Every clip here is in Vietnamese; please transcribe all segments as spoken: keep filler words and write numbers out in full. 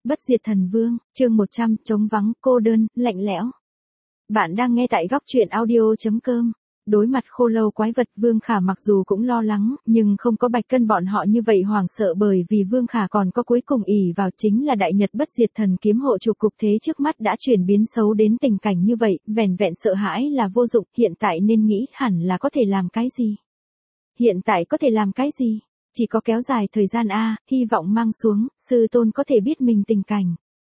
Bất diệt thần vương, chương một trăm, trống vắng, cô đơn, lạnh lẽo. Bạn đang nghe tại góc truyện audio chấm com. Đối mặt khô lâu quái vật, Vương Khả mặc dù cũng lo lắng, nhưng không có Bạch Cân bọn họ như vậy hoảng sợ, bởi vì Vương Khả còn có cuối cùng ỷ vào chính là đại nhật bất diệt thần kiếm hộ chủ. Cục thế trước mắt đã chuyển biến xấu đến tình cảnh như vậy, vẻn vẹn sợ hãi là vô dụng, hiện tại nên nghĩ hẳn là có thể làm cái gì. Hiện tại có thể làm cái gì? Chỉ có kéo dài thời gian a, hy vọng mang xuống, sư tôn có thể biết mình tình cảnh.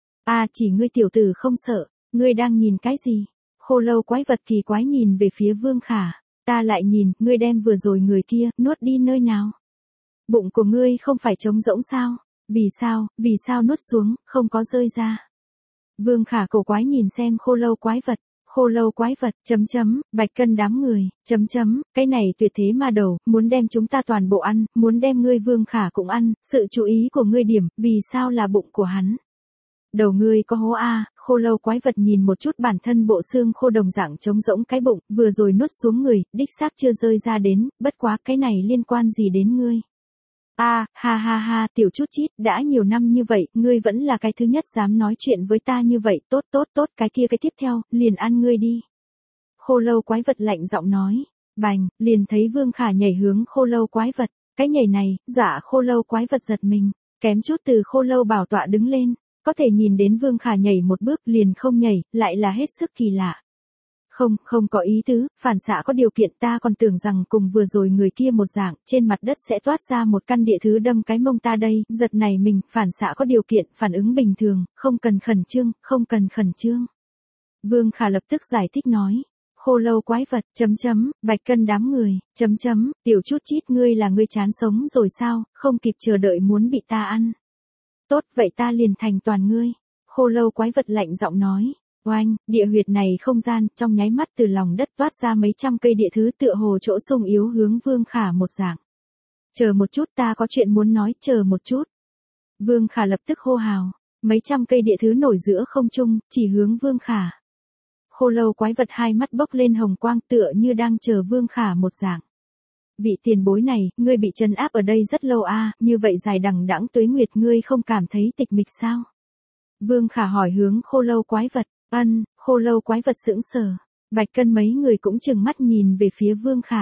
A, chỉ ngươi tiểu tử không sợ, ngươi đang nhìn cái gì? Khô lâu quái vật kỳ quái nhìn về phía Vương Khả, ta lại nhìn, ngươi đem vừa rồi người kia, nuốt đi nơi nào? Bụng của ngươi không phải trống rỗng sao? Vì sao, vì sao nuốt xuống, không có rơi ra? Vương Khả cổ quái nhìn xem khô lâu quái vật. Khô lâu quái vật, chấm chấm, Bạch Cân đám người, chấm chấm, cái này tuyệt thế ma đầu, muốn đem chúng ta toàn bộ ăn, muốn đem ngươi Vương Khả cũng ăn, sự chú ý của ngươi điểm, vì sao là bụng của hắn? Đầu ngươi có hố a, khô lâu quái vật nhìn một chút bản thân bộ xương khô đồng dạng trống rỗng cái bụng, vừa rồi nuốt xuống người, đích xác chưa rơi ra đến, bất quá cái này liên quan gì đến ngươi? A, à, ha ha ha, tiểu chút chít, đã nhiều năm như vậy, ngươi vẫn là cái thứ nhất dám nói chuyện với ta như vậy, tốt tốt tốt, cái kia cái tiếp theo, liền ăn ngươi đi. Khô lâu quái vật lạnh giọng nói, bành, liền thấy Vương Khả nhảy hướng khô lâu quái vật, cái nhảy này, dạ khô lâu quái vật giật mình, kém chút từ khô lâu bảo tọa đứng lên, có thể nhìn đến Vương Khả nhảy một bước liền không nhảy, lại là hết sức kỳ lạ. Không, không có ý tứ, phản xạ có điều kiện, ta còn tưởng rằng cùng vừa rồi người kia một dạng, trên mặt đất sẽ toát ra một căn địa thứ đâm cái mông ta đây, giật này mình, phản xạ có điều kiện, phản ứng bình thường, không cần khẩn trương, không cần khẩn trương. Vương Khả lập tức giải thích nói, khô lâu quái vật, chấm chấm, Bạch Cân đám người, chấm chấm, tiểu chút chít, ngươi là ngươi chán sống rồi sao, không kịp chờ đợi muốn bị ta ăn. Tốt, vậy ta liền thành toàn ngươi. Khô lâu quái vật lạnh giọng nói. Oanh, địa huyệt này không gian, trong nháy mắt từ lòng đất toát ra mấy trăm cây địa thứ tựa hồ chỗ sung yếu hướng Vương Khả một dạng. Chờ một chút, ta có chuyện muốn nói, chờ một chút. Vương Khả lập tức hô hào, mấy trăm cây địa thứ nổi giữa không trung, chỉ hướng Vương Khả. Khô lâu quái vật hai mắt bốc lên hồng quang tựa như đang chờ Vương Khả một dạng. Vị tiền bối này, ngươi bị trấn áp ở đây rất lâu a, à, như vậy dài đằng đẵng tuế nguyệt ngươi không cảm thấy tịch mịch sao? Vương Khả hỏi hướng khô lâu quái vật. Ân, khô lâu quái vật sững sờ. Bạch Cân mấy người cũng chừng mắt nhìn về phía Vương Khả.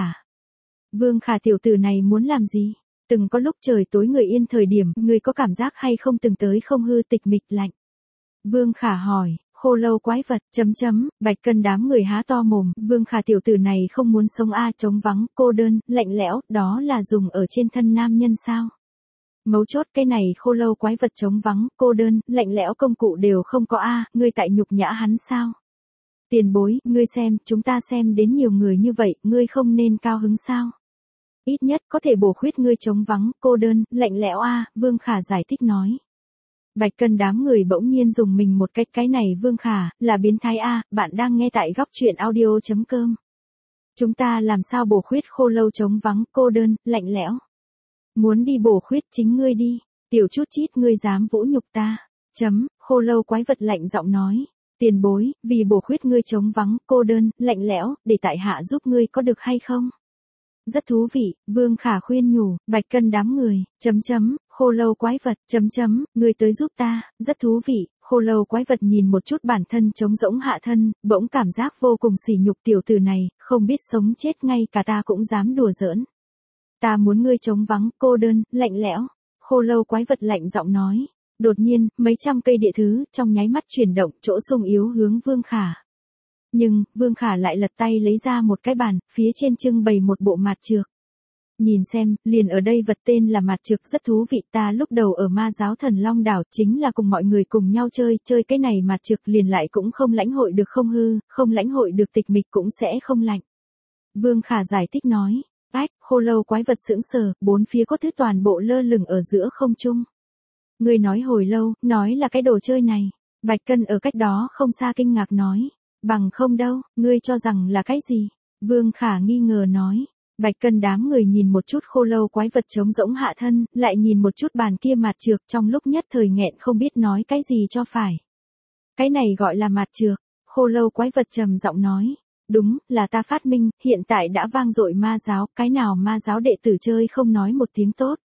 Vương Khả tiểu tử này muốn làm gì? Từng có lúc trời tối người yên thời điểm, người có cảm giác hay không từng tới không hư tịch mịch lạnh? Vương Khả hỏi, khô lâu quái vật, chấm chấm, Bạch Cân đám người há to mồm, Vương Khả tiểu tử này không muốn sống a, trống vắng, cô đơn, lạnh lẽo, đó là dùng ở trên thân nam nhân sao? Mấu chốt cái này khô lâu quái vật trống vắng, cô đơn, lạnh lẽo công cụ đều không có a, ngươi tại nhục nhã hắn sao? Tiền bối, ngươi xem, chúng ta xem đến nhiều người như vậy, ngươi không nên cao hứng sao? Ít nhất có thể bổ khuyết ngươi trống vắng, cô đơn, lạnh lẽo a, Vương Khả giải thích nói. Bạch Cân đám người bỗng nhiên dùng mình một cách, cái này Vương Khả, là biến thái a, bạn đang nghe tại góc truyện audio chấm com. Chúng ta làm sao bổ khuyết khô lâu trống vắng, cô đơn, lạnh lẽo? Muốn đi bổ khuyết chính ngươi đi, tiểu chút chít ngươi dám vũ nhục ta. Chấm, khô lâu quái vật lạnh giọng nói. Tiền bối, vì bổ khuyết ngươi trống vắng, cô đơn, lạnh lẽo, để tại hạ giúp ngươi có được hay không? Rất thú vị, Vương Khả khuyên nhủ, Bạch Cân đám người, chấm chấm, khô lâu quái vật, chấm chấm, ngươi tới giúp ta, rất thú vị. Khô lâu quái vật nhìn một chút bản thân trống rỗng hạ thân, bỗng cảm giác vô cùng sỉ nhục, tiểu tử này, không biết sống chết ngay cả ta cũng dám đùa giỡn. Ta muốn ngươi trống vắng, cô đơn, lạnh lẽo. Khô lâu quái vật lạnh giọng nói. Đột nhiên, mấy trăm cây địa thứ, trong nháy mắt chuyển động, chỗ sung yếu hướng Vương Khả. Nhưng, Vương Khả lại lật tay lấy ra một cái bàn, phía trên trưng bày một bộ mạt trược. Nhìn xem, liền ở đây vật tên là mạt trược, rất thú vị, ta lúc đầu ở ma giáo Thần Long đảo, chính là cùng mọi người cùng nhau chơi, chơi cái này mạt trược liền lại cũng không lãnh hội được không hư, không lãnh hội được tịch mịch cũng sẽ không lạnh. Vương Khả giải thích nói. Ách, khô lâu quái vật sững sờ, bốn phía có thứ toàn bộ lơ lửng ở giữa không trung. Ngươi nói hồi lâu, nói là cái đồ chơi này. Bạch Cân ở cách đó không xa kinh ngạc nói. Bằng không đâu, ngươi cho rằng là cái gì? Vương Khả nghi ngờ nói. Bạch Cân đám người nhìn một chút khô lâu quái vật trống rỗng hạ thân, lại nhìn một chút bàn kia mạt trược, trong lúc nhất thời nghẹn không biết nói cái gì cho phải. Cái này gọi là mạt trược, khô lâu quái vật trầm giọng nói. Đúng, là ta phát minh, hiện tại đã vang dội ma giáo, cái nào ma giáo đệ tử chơi không nói một tiếng tốt.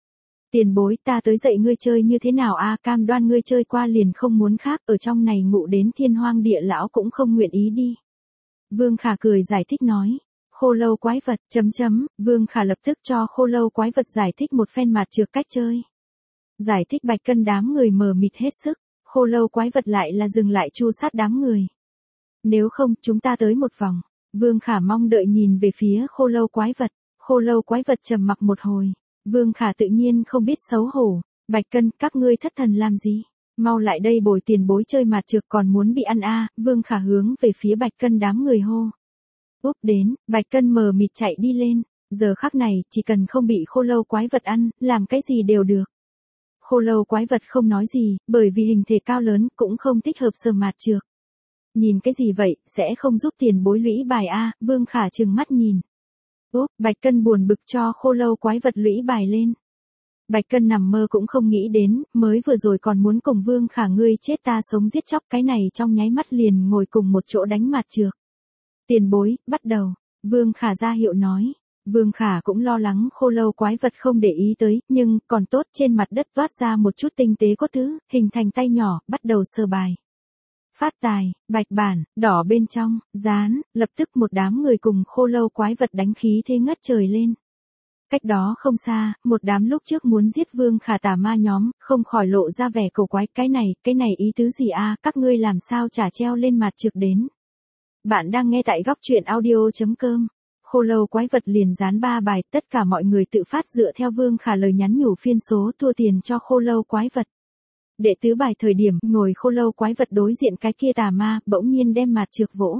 Tiền bối, ta tới dạy ngươi chơi như thế nào a, cam đoan ngươi chơi qua liền không muốn khác, ở trong này ngủ đến thiên hoang địa lão cũng không nguyện ý đi. Vương Khả cười giải thích nói. Khô lâu quái vật, chấm chấm, Vương Khả lập tức cho khô lâu quái vật giải thích một phen mạt trược cách chơi. Giải thích Bạch Cân đám người mờ mịt hết sức, khô lâu quái vật lại là dừng lại chu sát đám người. Nếu không, chúng ta tới một vòng. Vương Khả mong đợi nhìn về phía khô lâu quái vật, khô lâu quái vật trầm mặc một hồi. Vương Khả tự nhiên không biết xấu hổ. Bạch Cân, các ngươi thất thần làm gì? Mau lại đây bồi tiền bối chơi mạt trược còn muốn bị ăn a à. Vương Khả hướng về phía Bạch Cân đám người hô. Úp đến, Bạch Cân mờ mịt chạy đi lên. Giờ khắc này, chỉ cần không bị khô lâu quái vật ăn, làm cái gì đều được. Khô lâu quái vật không nói gì, bởi vì hình thể cao lớn cũng không thích hợp sờ mạt trược. Nhìn cái gì vậy, sẽ không giúp tiền bối lũy bài a à. Vương Khả trừng mắt nhìn. Úp, Bạch Cân buồn bực cho khô lâu quái vật lũy bài lên. Bạch Cân nằm mơ cũng không nghĩ đến, mới vừa rồi còn muốn cùng Vương Khả ngươi chết ta sống giết chóc, cái này trong nháy mắt liền ngồi cùng một chỗ đánh mạt trược. Tiền bối, bắt đầu. Vương Khả ra hiệu nói. Vương Khả cũng lo lắng khô lâu quái vật không để ý tới, nhưng còn tốt trên mặt đất toát ra một chút tinh tế cốt thứ, hình thành tay nhỏ, bắt đầu sờ bài. Phát tài, bạch bản, đỏ bên trong, dán, lập tức một đám người cùng khô lâu quái vật đánh khí thế ngất trời lên. Cách đó không xa, một đám lúc trước muốn giết Vương Khả tà ma nhóm, không khỏi lộ ra vẻ cổ quái, cái này, cái này ý tứ gì a, các ngươi làm sao chả treo lên mặt trược đến. Bạn đang nghe tại góc truyện audio.com. Khô lâu quái vật liền dán ba bài, tất cả mọi người tự phát dựa theo Vương Khả lời nhắn nhủ phiên số thua tiền cho khô lâu quái vật. Đệ tứ bài thời điểm, ngồi khô lâu quái vật đối diện cái kia tà ma, bỗng nhiên đem mặt trược vỗ.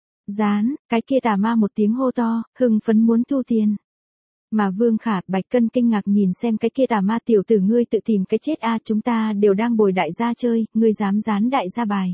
Dán, cái kia tà ma một tiếng hô to, hưng phấn muốn thu tiền. Mà Vương Khả, Bạch Cân kinh ngạc nhìn xem cái kia tà ma, tiểu tử ngươi tự tìm cái chết a, chúng ta đều đang bồi đại gia chơi, ngươi dám dán đại gia bài.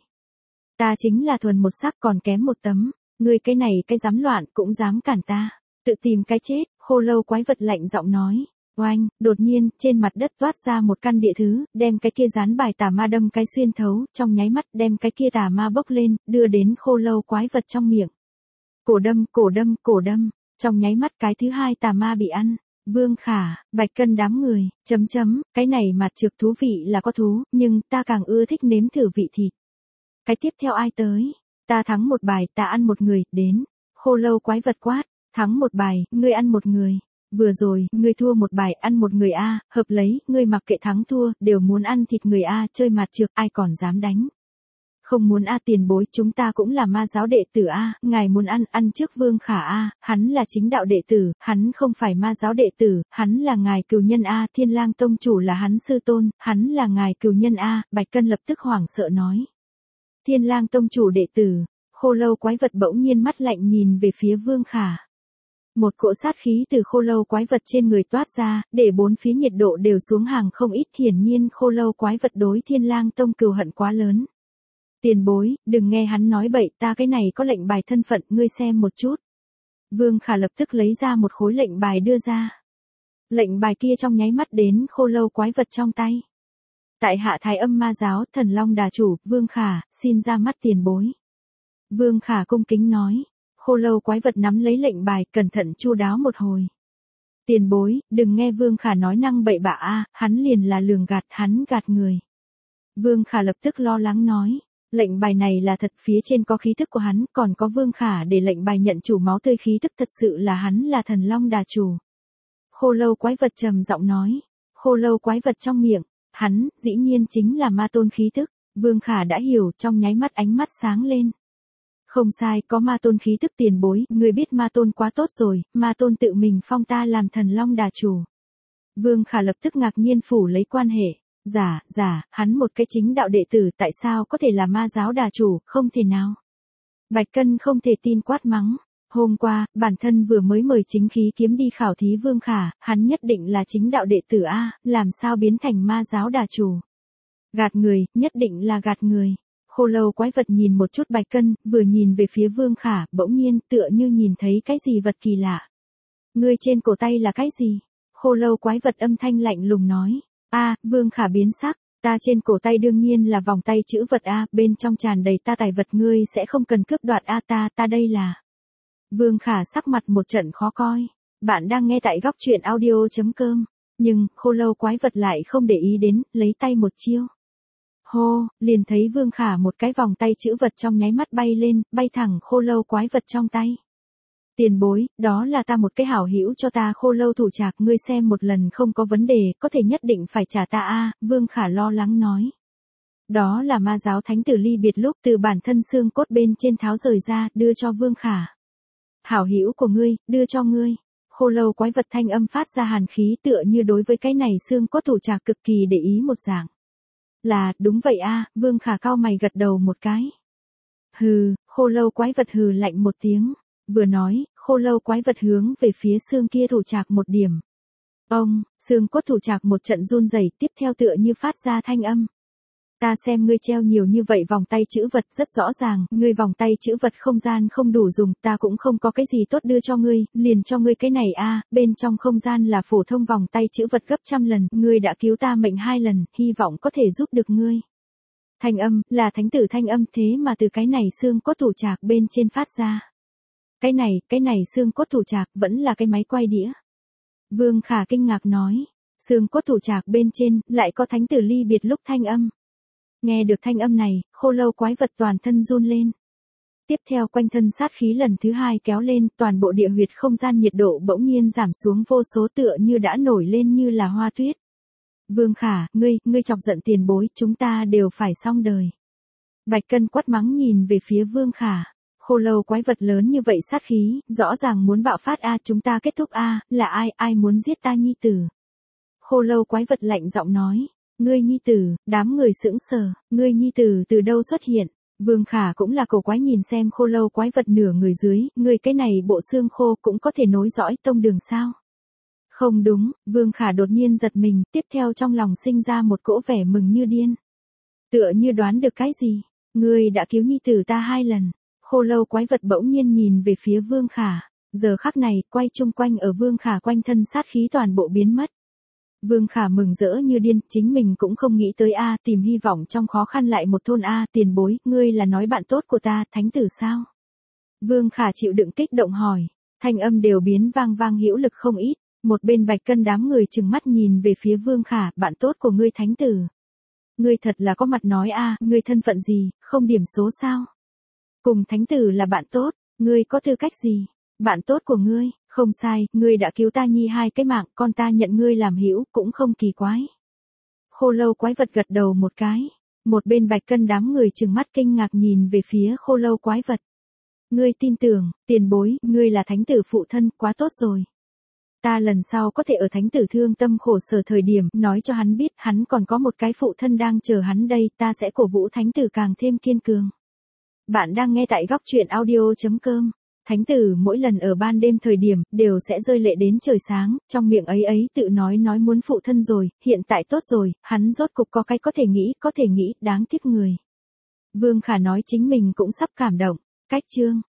Ta chính là thuần một sắc còn kém một tấm, ngươi cái này cái dám loạn cũng dám cản ta, tự tìm cái chết, khô lâu quái vật lạnh giọng nói. Oanh, đột nhiên, trên mặt đất toát ra một căn địa thứ, đem cái kia dán bài tà ma đâm cái xuyên thấu, trong nháy mắt đem cái kia tà ma bốc lên, đưa đến khô lâu quái vật trong miệng. Cổ đâm, cổ đâm, cổ đâm, trong nháy mắt cái thứ hai tà ma bị ăn. Vương Khả, Bạch Cân đám người, chấm chấm, cái này mặt trược thú vị là có thú, nhưng ta càng ưa thích nếm thử vị thịt. Cái tiếp theo ai tới? Ta thắng một bài, ta ăn một người, đến. Khô lâu quái vật quát, thắng một bài, ngươi ăn một người. Vừa rồi, ngươi thua một bài, ăn một người a, hợp lấy, ngươi mặc kệ thắng thua, đều muốn ăn thịt người a, chơi mặt trược, ai còn dám đánh. Không muốn a, tiền bối, chúng ta cũng là ma giáo đệ tử a, ngài muốn ăn, ăn trước Vương Khả a, hắn là chính đạo đệ tử, hắn không phải ma giáo đệ tử, hắn là ngài cừu nhân a, Thiên Lang tông chủ là hắn sư tôn, hắn là ngài cừu nhân a, Bạch Cân lập tức hoảng sợ nói. Thiên Lang tông chủ đệ tử, khô lâu quái vật bỗng nhiên mắt lạnh nhìn về phía Vương Khả. Một cỗ sát khí từ khô lâu quái vật trên người toát ra, để bốn phía nhiệt độ đều xuống hàng không ít, hiển nhiên khô lâu quái vật đối Thiên Lang tông cừu hận quá lớn. Tiền bối, đừng nghe hắn nói bậy, ta cái này có lệnh bài thân phận, ngươi xem một chút. Vương Khả lập tức lấy ra một khối lệnh bài đưa ra. Lệnh bài kia trong nháy mắt đến khô lâu quái vật trong tay. Tại hạ Thái Âm ma giáo, Thần Long đà chủ, Vương Khả, xin ra mắt tiền bối. Vương Khả cung kính nói. Khô lâu quái vật nắm lấy lệnh bài, cẩn thận chu đáo một hồi. Tiền bối, đừng nghe Vương Khả nói năng bậy bạ a, hắn liền là lường gạt, hắn gạt người. Vương Khả lập tức lo lắng nói. Lệnh bài này là thật, phía trên có khí thức của hắn, còn có Vương Khả để lệnh bài nhận chủ máu tươi khí thức, thật sự là hắn là Thần Long đà chủ. Khô lâu quái vật trầm giọng nói. Khô lâu quái vật trong miệng, hắn, dĩ nhiên chính là ma tôn khí thức. Vương Khả đã hiểu, trong nháy mắt ánh mắt sáng lên. Không sai, có ma tôn khí thức tiền bối, người biết ma tôn quá tốt rồi, ma tôn tự mình phong ta làm Thần Long đà chủ. Vương Khả lập tức ngạc nhiên phủ lấy quan hệ. Giả, giả, hắn một cái chính đạo đệ tử tại sao có thể là ma giáo đà chủ, không thể nào. Bạch Cân không thể tin quát mắng. Hôm qua, bản thân vừa mới mời chính khí kiếm đi khảo thí Vương Khả, hắn nhất định là chính đạo đệ tử A, làm sao biến thành ma giáo đà chủ. Gạt người, nhất định là gạt người. Khô lâu quái vật nhìn một chút Bạch Cân, vừa nhìn về phía Vương Khả, bỗng nhiên tựa như nhìn thấy cái gì vật kỳ lạ. Ngươi trên cổ tay là cái gì? Khô lâu quái vật âm thanh lạnh lùng nói. A, Vương Khả biến sắc, ta trên cổ tay đương nhiên là vòng tay chữ vật A, bên trong tràn đầy ta tài vật, ngươi sẽ không cần cướp đoạt A, ta, ta đây là. Vương Khả sắc mặt một trận khó coi. Bạn đang nghe tại góc truyện audio.com. Nhưng, khô lâu quái vật lại không để ý đến, lấy tay một chiêu. Hô, liền thấy Vương Khả một cái vòng tay chữ vật trong nháy mắt bay lên, bay thẳng khô lâu quái vật trong tay. Tiền bối, đó là ta một cái hảo hữu cho ta khô lâu thủ trạc, ngươi xem một lần không có vấn đề, có thể nhất định phải trả ta a. Vương Khả lo lắng nói. Đó là ma giáo thánh tử ly biệt lúc từ bản thân xương cốt bên trên tháo rời ra, đưa cho Vương Khả. Hảo hữu của ngươi, đưa cho ngươi. Khô lâu quái vật thanh âm phát ra hàn khí tựa như đối với cái này xương cốt thủ trạc cực kỳ để ý một dạng. Là, đúng vậy a. Vương Khả cao mày gật đầu một cái. Hừ, khô lâu quái vật hừ lạnh một tiếng. Vừa nói, khô lâu quái vật hướng về phía xương kia thủ trạc một điểm. Ông, xương cốt thủ trạc một trận run rẩy, tiếp theo tựa như phát ra thanh âm. Ta xem ngươi treo nhiều như vậy vòng tay chữ vật rất rõ ràng, ngươi vòng tay chữ vật không gian không đủ dùng, ta cũng không có cái gì tốt đưa cho ngươi, liền cho ngươi cái này a. Bên trong không gian là phổ thông vòng tay chữ vật gấp trăm lần, ngươi đã cứu ta mệnh hai lần, hy vọng có thể giúp được ngươi. Thanh âm, là thánh tử thanh âm thế mà từ cái này xương cốt thủ trạc bên trên phát ra. Cái này, cái này xương cốt thủ trạc vẫn là cái máy quay đĩa. Vương Khả kinh ngạc nói, xương cốt thủ trạc bên trên, lại có thánh tử ly biệt lúc thanh âm. Nghe được thanh âm này, khô lâu quái vật toàn thân run lên. Tiếp theo quanh thân sát khí lần thứ hai kéo lên, toàn bộ địa huyệt không gian nhiệt độ bỗng nhiên giảm xuống vô số tựa như đã nổi lên như là hoa tuyết. Vương Khả, ngươi, ngươi chọc giận tiền bối, chúng ta đều phải xong đời. Bạch Cân quát mắng nhìn về phía Vương Khả. Khô lâu quái vật lớn như vậy sát khí, rõ ràng muốn bạo phát a, chúng ta kết thúc a, là ai, ai muốn giết ta nhi tử. Khô lâu quái vật lạnh giọng nói. Ngươi nhi tử, đám người sững sờ, ngươi nhi tử từ đâu xuất hiện? Vương Khả cũng là cổ quái nhìn xem khô lâu quái vật nửa người dưới, ngươi cái này bộ xương khô cũng có thể nối dõi tông đường sao? Không đúng, Vương Khả đột nhiên giật mình, tiếp theo trong lòng sinh ra một cỗ vẻ mừng như điên. Tựa như đoán được cái gì? Ngươi đã cứu nhi tử ta hai lần. Khô lâu quái vật bỗng nhiên nhìn về phía Vương Khả. Giờ khắc này, quay chung quanh ở Vương Khả quanh thân sát khí toàn bộ biến mất. Vương Khả mừng rỡ như điên, chính mình cũng không nghĩ tới a, tìm hy vọng trong khó khăn lại một thôn a, tiền bối, ngươi là nói bạn tốt của ta, thánh tử sao? Vương Khả chịu đựng kích động hỏi, thanh âm đều biến vang vang hữu lực không ít, một bên Bạch Cân đám người trừng mắt nhìn về phía Vương Khả, bạn tốt của ngươi thánh tử. Ngươi thật là có mặt nói a, ngươi thân phận gì, không điểm số sao? Cùng thánh tử là bạn tốt, ngươi có tư cách gì? Bạn tốt của ngươi, không sai, ngươi đã cứu ta nhi hai cái mạng, con ta nhận ngươi làm hữu, cũng không kỳ quái. Khô lâu quái vật gật đầu một cái, một bên Bạch Cân đám người trừng mắt kinh ngạc nhìn về phía khô lâu quái vật. Ngươi tin tưởng, tiền bối, ngươi là thánh tử phụ thân, quá tốt rồi. Ta lần sau có thể ở thánh tử thương tâm khổ sở thời điểm, nói cho hắn biết, hắn còn có một cái phụ thân đang chờ hắn đây, ta sẽ cổ vũ thánh tử càng thêm kiên cường. Bạn đang nghe tại góc truyện audio chấm com. Thánh tử mỗi lần ở ban đêm thời điểm, đều sẽ rơi lệ đến trời sáng, trong miệng ấy ấy tự nói nói muốn phụ thân rồi, hiện tại tốt rồi, hắn rốt cục có cái có thể nghĩ, có thể nghĩ, đáng tiếc người. Vương Khả nói chính mình cũng sắp cảm động, cách chương.